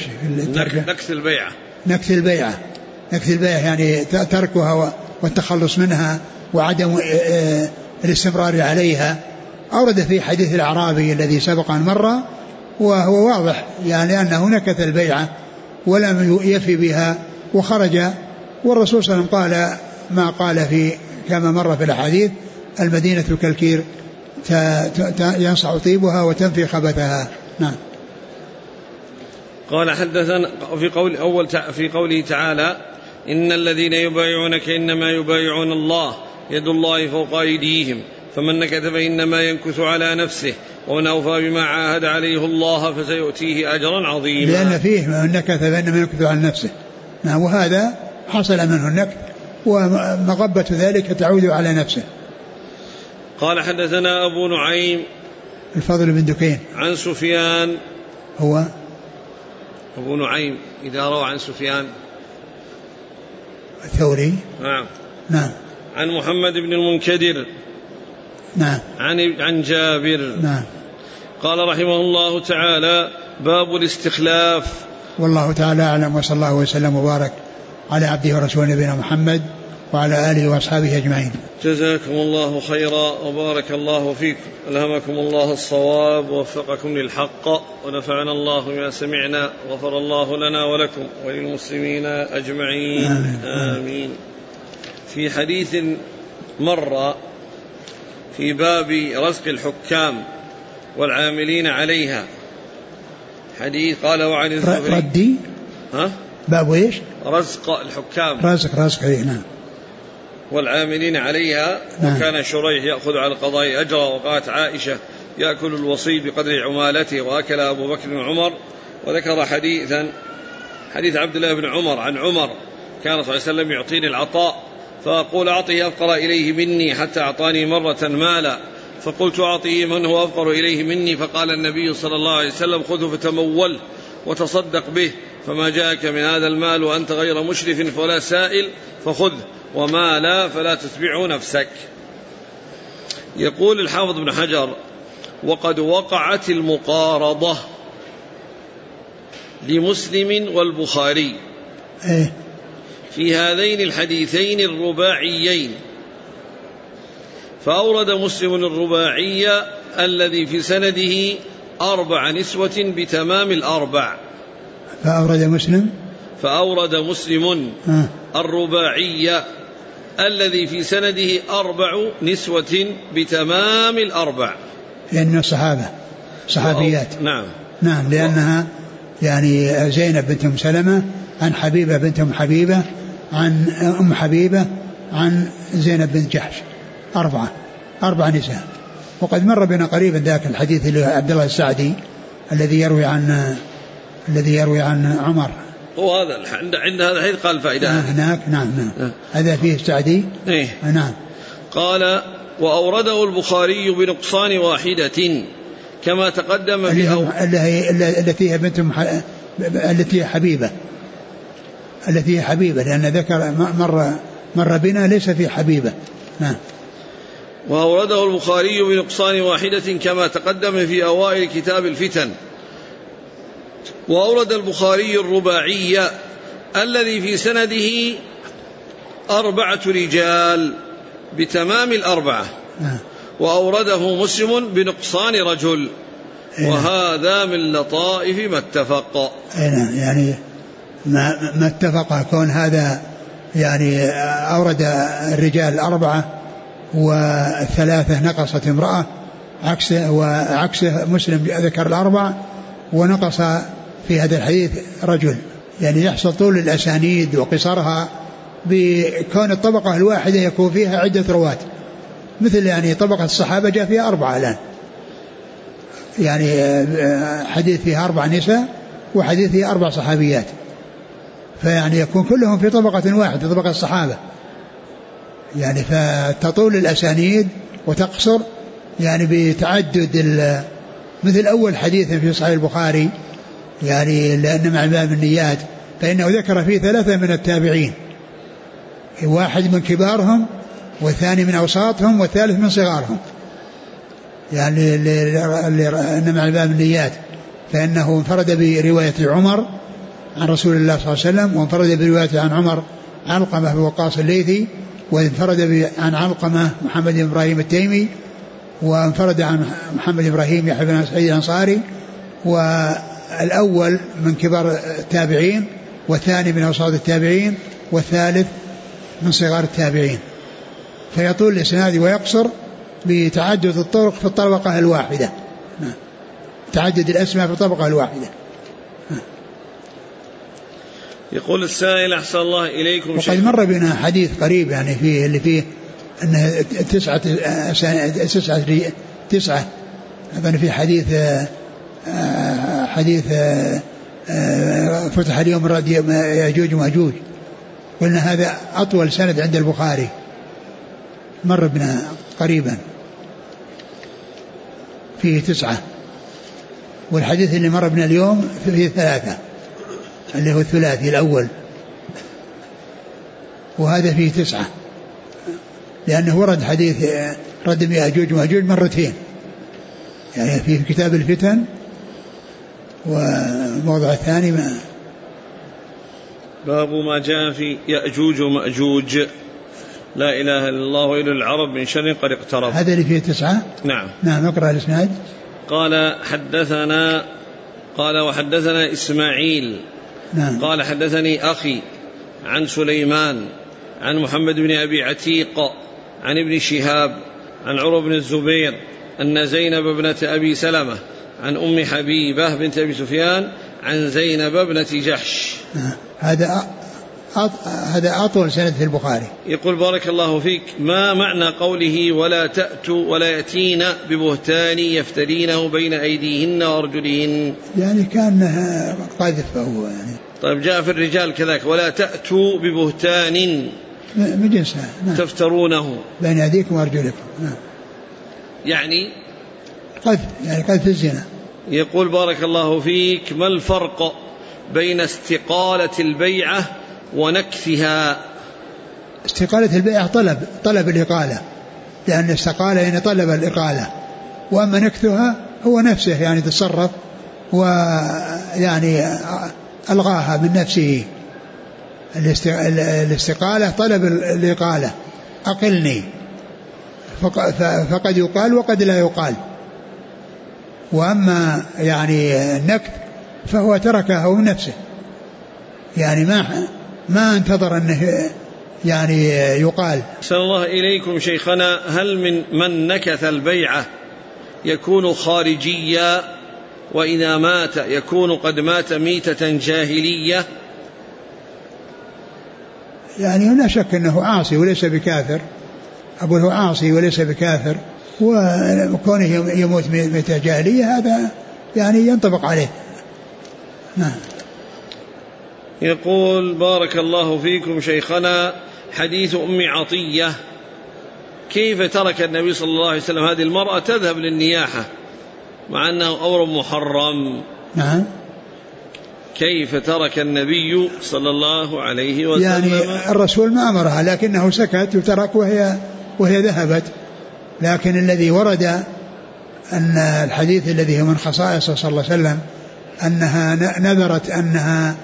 نكث البيعة يعني تركها والتخلص منها وعدم الاستمرار عليها. أورد في حديث الأعرابي الذي سبق أن مر، وهو واضح يعني أنه نكث البيعة ولم يفي بها وخرج، والرسول صلى الله عليه وسلم قال ما قال في كما مر في الأحاديث المدينة كالكير ينصع طيبها وتنفي خبثها. نعم. قال حدثنا في قوله تعالى إن الذين يبايعونك إنما يبايعون الله يد الله فوق أيديهم فمن نكث فإنما ينكث على نفسه ومن أوفى بما عاهد عليه الله فسيؤتيه أجرا عظيما. لأن فيه من نكث فإنما ينكث على نفسه، وهذا حصل منه النكث ومغبة ذلك تعود على نفسه. قال حدثنا أبو نعيم الفضل بن دكين عن سفيان. هو أبو نعيم إذا روى عن سفيان الثوري. نعم. عن محمد بن المنكدر. نعم. عن جابر. نعم. قال رحمه الله تعالى باب الاستخلاف. والله تعالى أعلم، وصلى الله وسلم وبارك على عبده ورسوله نبينا محمد وعلى آله وأصحابه أجمعين. جزاكم الله خيرا وبارك الله فيكم، ألهمكم الله الصواب ووفقكم للحق، ونفعنا الله بما سمعنا، وغفر الله لنا ولكم وللمسلمين أجمعين. آمين. في حديث مر في باب رزق الحكام والعاملين عليها، حديث قال وعن الزهري ردي باب ايش؟ رزق الحكام، رزق نعم، والعاملين عليها. وكان شريح يأخذ على القضاء أجرا، وقالت عائشة يأكل الوصي بقدر عمالته وأكل أبو بكر وعمر. وذكر حديث عبد الله بن عمر عن عمر كان صلى الله عليه وسلم يعطيني العطاء فأقول أعطيه أفقر إليه مني حتى أعطاني مرة مالا، فقلت أعطيه من هو أفقر إليه مني، فقال النبي صلى الله عليه وسلم خذه فتمول وتصدق به، فما جاءك من هذا المال وأنت غير مشرف ولا سائل فخذه، وما لا فلا تتبعه نفسك. يقول الحافظ بن حجر وقد وقعت المقارضة لمسلم والبخاري في هذين الحديثين الرباعيين، فأورد مسلم الرباعي الذي في سنده 4 نسوة بتمام 4. فأورد مسلم الرباعي الذي في سنده 4 نسوة بتمام 4، لأن صحابيات. نعم لأنها يعني زينب بنت أم سلمة عن حبيبة بنت أم حبيبة عن أم حبيبة عن زينب بنت جحش، 4 نساء. وقد مر بنا قريبا ذاك الحديث اللي عبد الله السعدي الذي يروي عن عمر، وهذا عند هذا الحديث قال فائدة هناك. نعم هذا فيه السعدي. نعم. قال وأورده البخاري بنقصان واحدة كما تقدم التي هي بنت التي هي حبيبة لأن ذكر مر بنا ليس في حبيبة. نعم. وأورده البخاري بنقصان واحدة كما تقدم في أوائل كتاب الفتن. وأورد البخاري الرباعي الذي في سنده 4 رجال بتمام 4، وأورده مسلم بنقصان رجل، وهذا من لطائف ما اتفق. يعني ما اتفق كون هذا يعني أورد الرجال 4 والثلاثة نقصت امرأة وعكسه مسلم ذكر الأربع ونقص في هذا الحديث رجل. يعني يحصل طول الأسانيد وقصرها بكون الطبقة الواحدة يكون فيها عدة رواة، مثل يعني طبقة الصحابة جاء فيها 4 الآن، يعني حديث فيها 4 نساء وحديث فيها 4 صحابيات، فيعني يكون كلهم في طبقة واحدة طبقة الصحابة، يعني فتطول الأسانيد وتقصر يعني بتعدد مثل أول حديث في صحيح البخاري يعني لأن مع باب النيات فإنه ذكر فيه 3 من التابعين، واحد من كبارهم والثاني من أوساطهم والثالث من صغارهم، يعني أن مع باب النيات فإنه انفرد برواية عمر عن رسول الله صلى الله عليه وسلم، وانفرد برواية عن عمر علقمة بن وقاص الليثي، وانفرد عن علقمة محمد بن إبراهيم التيمي، وانفرد عن محمد إبراهيم يحيى بن سعيد الأنصاري، والأول من كبار التابعين والثاني من أوساط التابعين والثالث من صغار التابعين، فيطول الإسناد ويقصر بتعدد الطرق في الطبقة الواحدة، تعدد الأسماء في الطبقة الواحدة. يقول السائل أحسن الله إليكم وقد مر بنا حديث قريب يعني فيه اللي فيه أنه 9 أظن في حديث فتح اليوم يأجوج ومأجوج، قلنا هذا أطول سند عند البخاري، مر بنا قريبا فيه 9، والحديث اللي مر بنا اليوم فيه 3 اللي هو الثلاثي الأول، وهذا فيه 9، لأنه ورد حديث ردم يأجوج ومأجوج مرتين، يعني في كتاب الفتن وموضع الثاني باب ما جاء في يأجوج ومأجوج لا إله إلا الله وإلى العرب من شر قد اقترب. هذا اللي فيه 9. نعم اقرأ الإسناد. قال وحدثنا إسماعيل نعم. قال حدثني أخي عن سليمان عن محمد بن أبي عتيق عن ابن شهاب عن عروة بن الزبير أن زينب ابنة أبي سلمة عن أم حبيبة بنت أبي سفيان عن زينب ابنة جحش. هذا أطول سند في البخاري. يقول بارك الله فيك ما معنى قوله ولا تأتوا ولا يأتين ببهتان يفترينه بين أيديهن وأرجلهن؟ يعني كأنها قذف هو يعني. طيب جاء في الرجال كذلك ولا تأتوا ببهتان من جنسها تفترونه بين أيديكم وأرجلكم. يعني قذف، يعني قذف الزنا. يقول بارك الله فيك ما الفرق بين استقالة البيعة ونكثها؟ استقالة البيعة طلب الإقالة، لأن استقال يعني طلب الإقالة، وأما نكثها هو نفسه يعني تصرف ويعني ألغاها من نفسه. الاستقالة طلب الإقالة، أقلني، فقد يقال وقد لا يقال. وأما يعني النكث فهو تركه من نفسه، يعني ما انتظر أنه يعني يقال. أحسن الله إليكم شيخنا، هل من نكث البيعة يكون خارجيا وإذا مات يكون قد مات ميتة جاهلية؟ يعني لا شك أنه عاصي وليس بكافر، أقوله عاصي وليس بكافر، وكونه يموت ميتة جاهلية هذا يعني ينطبق عليه. نعم. يقول بارك الله فيكم شيخنا حديث أم عطية، كيف ترك النبي صلى الله عليه وسلم هذه المرأة تذهب للنياحة مع أنه أمر محرم؟ نعم. كيف ترك النبي صلى الله عليه وسلم؟ يعني الرسول ما أمرها لكنه سكت وترك وهي ذهبت، لكن الذي ورد أن الحديث الذي هو من خصائصه صلى الله عليه وسلم أنها نذرت أنها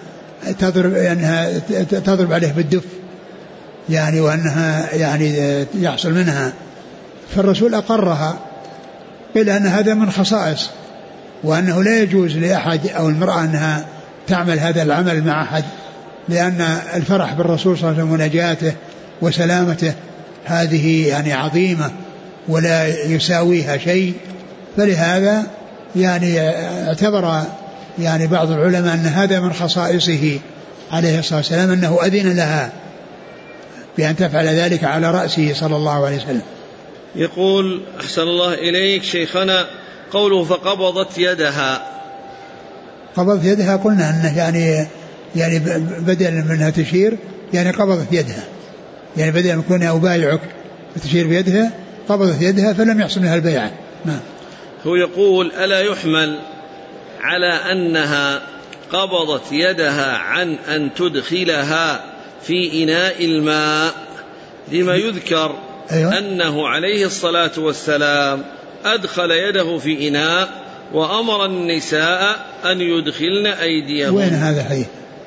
تضرب عليه بالدف، يعني وأنها يعني يحصل منها، فالرسول أقرها، قيل أن هذا من خصائص، وأنه لا يجوز لأحد أو المرأة أنها تعمل هذا العمل مع أحد، لأن الفرح بالرسول صلى الله عليه وسلم ونجاته وسلامته هذه يعني عظيمة ولا يساويها شيء. فلهذا يعني اعتبر يعني بعض العلماء أن هذا من خصائصه عليه الصلاة والسلام، أنه أذن لها بأن تفعل ذلك على رأسه صلى الله عليه وسلم. يقول أحسن الله إليك شيخنا، قوله فقبضت يدها، قبضت يدها قلنا أنه يعني بدل منها تشير يعني قبضت يدها، يعني بدل من كونها أبايعك وتشير بيدها قبضت يدها فلم يحصل منها البيعة. هو يقول ألا يحمل على أنها قبضت يدها عن أن تدخلها في إناء الماء، لما يذكر أيوة. أنه عليه الصلاة والسلام أدخل يده في إناء وأمر النساء أن يدخلن أيديهم. وين هذا حديث؟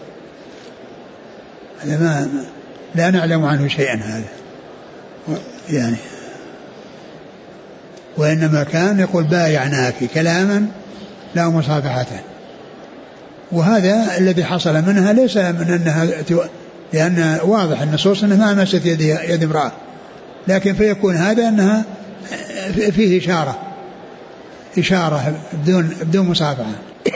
هذا ما لا نعلم عنه شيئا هذا يعني، وإنما كان يقول بايعناك كلاما لا مصافحة. وهذا الذي حصل منها ليس من أنها لأن واضح النصوص أنها ما مست يد امرأة، لكن فيكون هذا أنها فيه إشارة بدون مصافحة.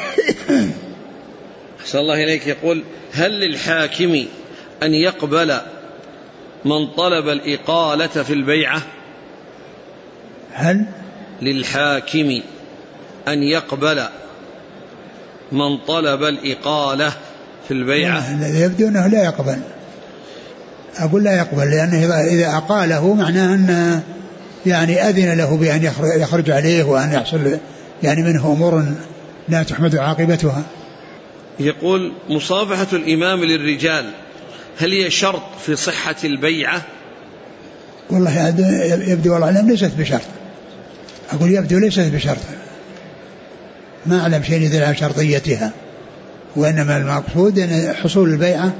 أحسن الله إليك. يقول هل للحاكم أن يقبل من طلب الإقالة في البيعة؟ هل للحاكم أن يقبل من طلب الإقالة في البيعة؟ الذي يبدو أنه لا يقبل، أقول لا يقبل، لأنه إذا أقاله معناه أن يعني أذن له بأن يخرج عليه وأن يحصل يعني منه أمور لا تحمد عاقبتها. يقول مصافحة الإمام للرجال هل هي شرط في صحة البيعة؟ والله يبدو والله أعلم ليست بشرط، أقول يبدو ليست بشرط، ما أعلم شيء يدل على شرطيتها، وإنما المقصود أن حصول البيعة.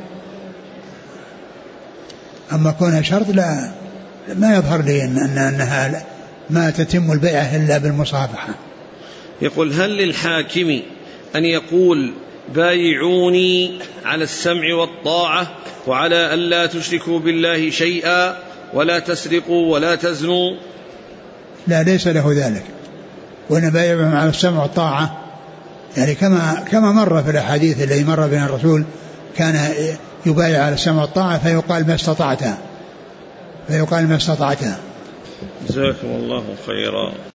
أما كونها شرط لا، ما يظهر لي أنها ما تتم البيعة إلا بالمصافحة. يقول هل للحاكم أن يقول بايعوني على السمع والطاعة وعلى أن لا تشركوا بالله شيئا ولا تسرقوا ولا تزنوا؟ لا، ليس له ذلك، وإن بايعهم على السمع والطاعة يعني كما مر في الأحاديث التي مر بها الرسول كان يبايع على السمع والطاعة فيقال ما استطعت. جزاكم الله خيرا.